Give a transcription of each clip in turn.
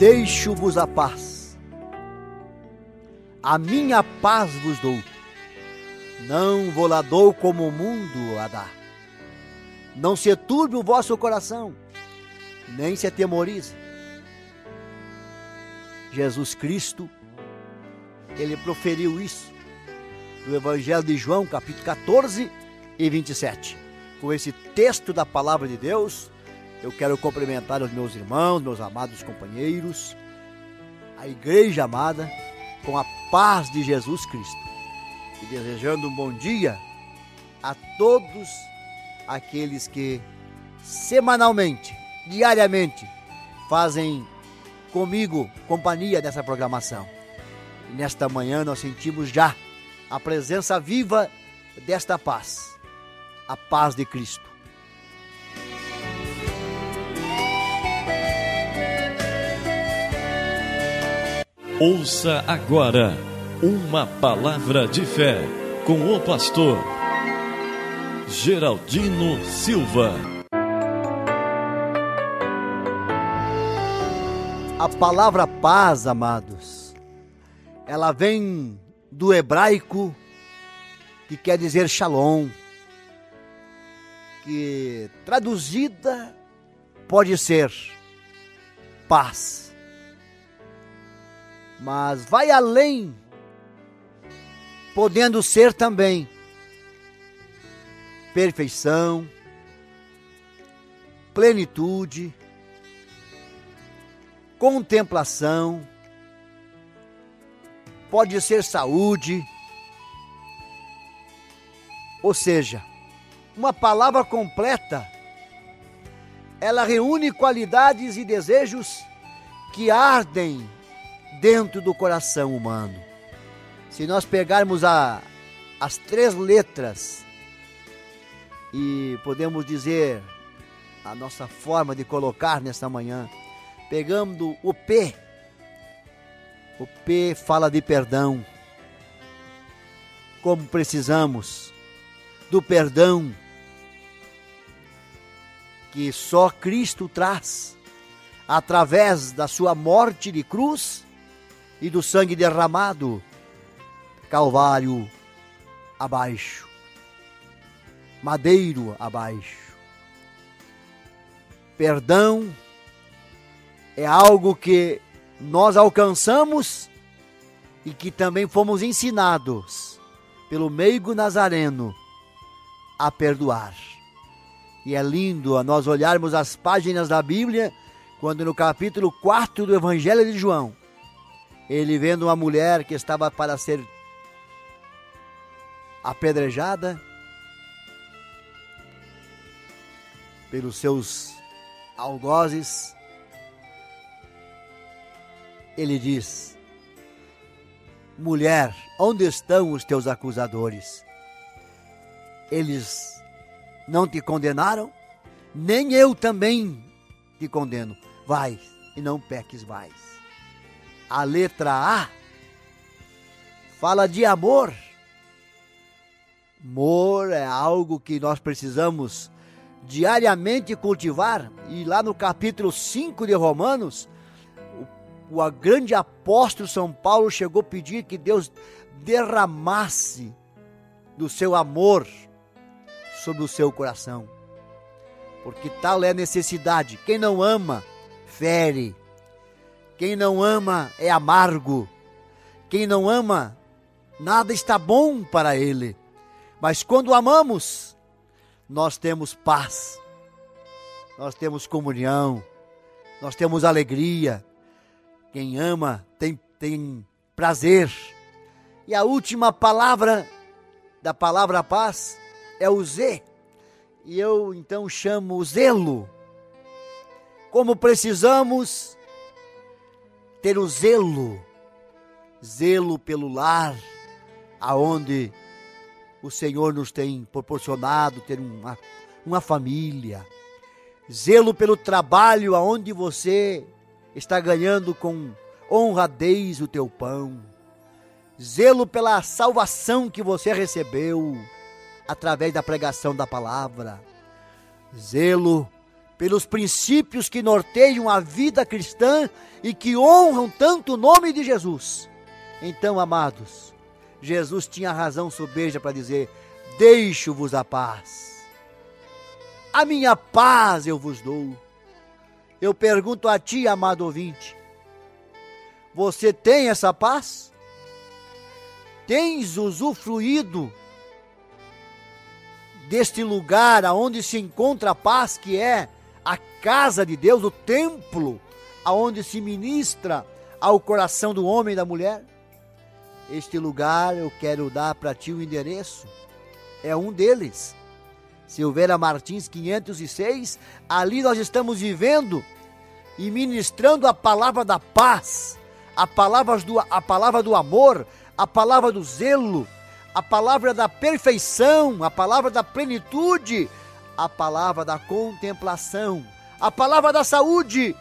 Deixo-vos a paz, a minha paz vos dou, não vou lá dou como o mundo a dá. Não se turbe o vosso coração, nem se atemorize. Jesus Cristo, ele proferiu isso no Evangelho de João, capítulo 14 e 27. Com esse texto da palavra de Deus, eu quero cumprimentar os meus irmãos, meus amados companheiros, a igreja amada, com a paz de Jesus Cristo. E desejando um bom dia a todos aqueles que semanalmente, diariamente, fazem comigo companhia nessa programação. E nesta manhã nós sentimos já a presença viva desta paz, a paz de Cristo. Ouça agora uma palavra de fé com o pastor Geraldino Silva. A palavra paz, amados, ela vem do hebraico que quer dizer shalom, que traduzida pode ser paz. Mas vai além, podendo ser também perfeição, plenitude, contemplação, pode ser saúde, ou seja, uma palavra completa, ela reúne qualidades e desejos que ardem dentro do coração humano. Se nós pegarmos as 3 letras e podemos dizer a nossa forma de colocar nesta manhã, pegando o P fala de perdão, como precisamos do perdão que só Cristo traz através da sua morte de cruz e do sangue derramado, Calvário abaixo, madeiro abaixo. Perdão é algo que nós alcançamos e que também fomos ensinados pelo meigo Nazareno a perdoar. E é lindo a nós olharmos as páginas da Bíblia, quando no capítulo 4 do Evangelho de João, ele vendo uma mulher que estava para ser apedrejada pelos seus algozes, ele diz: mulher, onde estão os teus acusadores? Eles não te condenaram? Nem eu também te condeno. Vai e não peques mais. A letra A fala de amor. Amor é algo que nós precisamos diariamente cultivar. E lá no capítulo 5 de Romanos, o grande apóstolo São Paulo chegou a pedir que Deus derramasse do seu amor sobre o seu coração. Porque tal é a necessidade. Quem não ama, fere. Quem não ama é amargo. Quem não ama, nada está bom para ele. Mas quando amamos, nós temos paz, nós temos comunhão, nós temos alegria. Quem ama tem prazer. E a última palavra da palavra paz é o Z. E eu então chamo o zelo. Como precisamos ter o zelo pelo lar, aonde o Senhor nos tem proporcionado ter uma família. Zelo pelo trabalho, aonde você está ganhando com honradez o teu pão. Zelo pela salvação que você recebeu através da pregação da palavra. Zelo pelos princípios que norteiam a vida cristã e que honram tanto o nome de Jesus. Então, amados, Jesus tinha razão sobeja para dizer: deixo-vos a paz. A minha paz eu vos dou. Eu pergunto a ti, amado ouvinte, você tem essa paz? Tens usufruído deste lugar aonde se encontra a paz, que é a casa de Deus, o templo, aonde se ministra ao coração do homem e da mulher? Este lugar eu quero dar para ti o endereço. É um deles. Silveira Martins 506, ali nós estamos vivendo e ministrando a palavra da paz, a palavra do amor, a palavra do zelo, a palavra da perfeição, a palavra da plenitude, a palavra da contemplação, a palavra da saúde.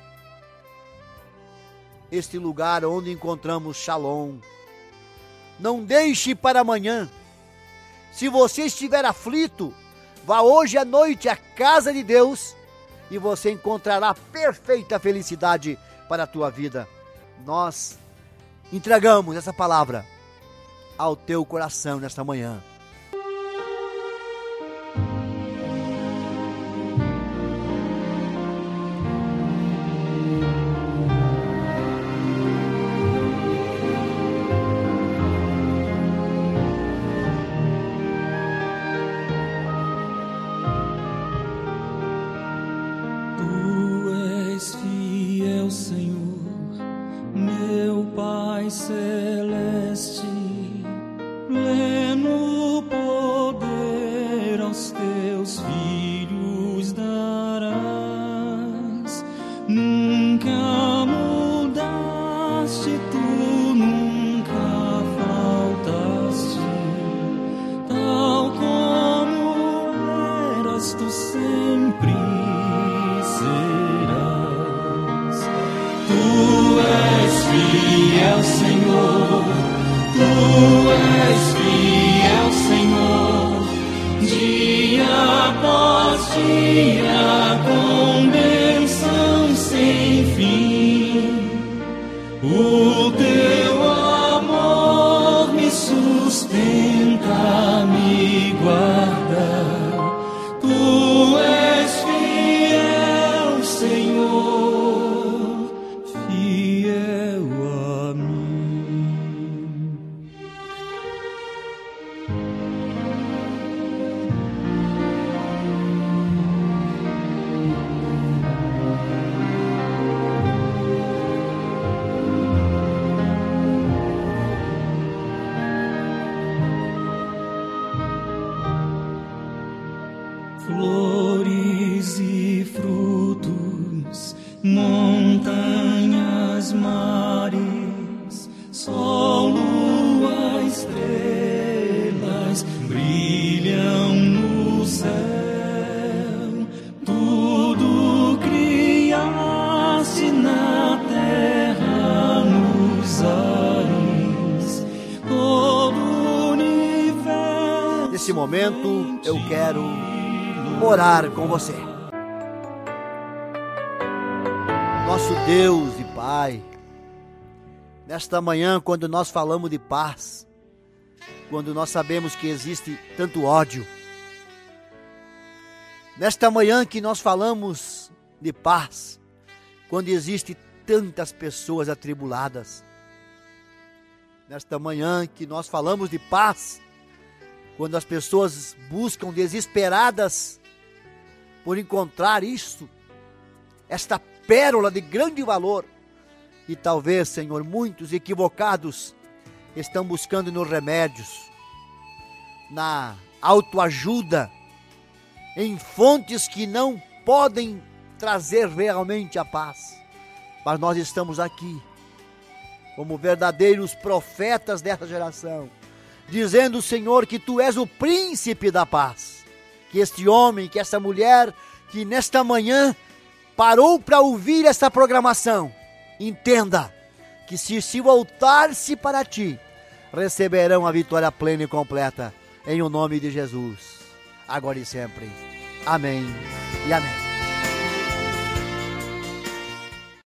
Este lugar onde encontramos Shalom. Não deixe para amanhã. Se você estiver aflito, vá hoje à noite à casa de Deus e você encontrará perfeita felicidade para a tua vida. Nós entregamos essa palavra ao teu coração nesta manhã. Celeste, pleno poder aos teus filhos darás. Nunca mudaste, tu nunca faltaste, tal como eras, tu sempre serás. Tu és fiel, Senhor, tu és fiel, Senhor, dia após dia, com bênção sem fim. O teu amor me sustenta, me guarda. Tu és fiel, Senhor, fiel a mim. Flores e frutos, montanhas, mares, sol, lua, estrelas brilham no céu. Tudo criaste na terra, nos ares, todo o universo. Nesse momento eu quero orar com você. Nosso Deus e Pai, nesta manhã, quando nós falamos de paz, quando nós sabemos que existe tanto ódio, nesta manhã que nós falamos de paz, quando existe tantas pessoas atribuladas, nesta manhã que nós falamos de paz, quando as pessoas buscam desesperadas por encontrar isso, esta pérola de grande valor, e talvez, Senhor, muitos equivocados estão buscando nos remédios, na autoajuda, em fontes que não podem trazer realmente a paz. Mas nós estamos aqui, como verdadeiros profetas dessa geração, dizendo, Senhor, que Tu és o príncipe da paz. Que este homem, que essa mulher, que nesta manhã parou para ouvir essa programação, entenda que se voltar-se para Ti, receberão a vitória plena e completa, em o nome de Jesus, agora e sempre. Amém e amém.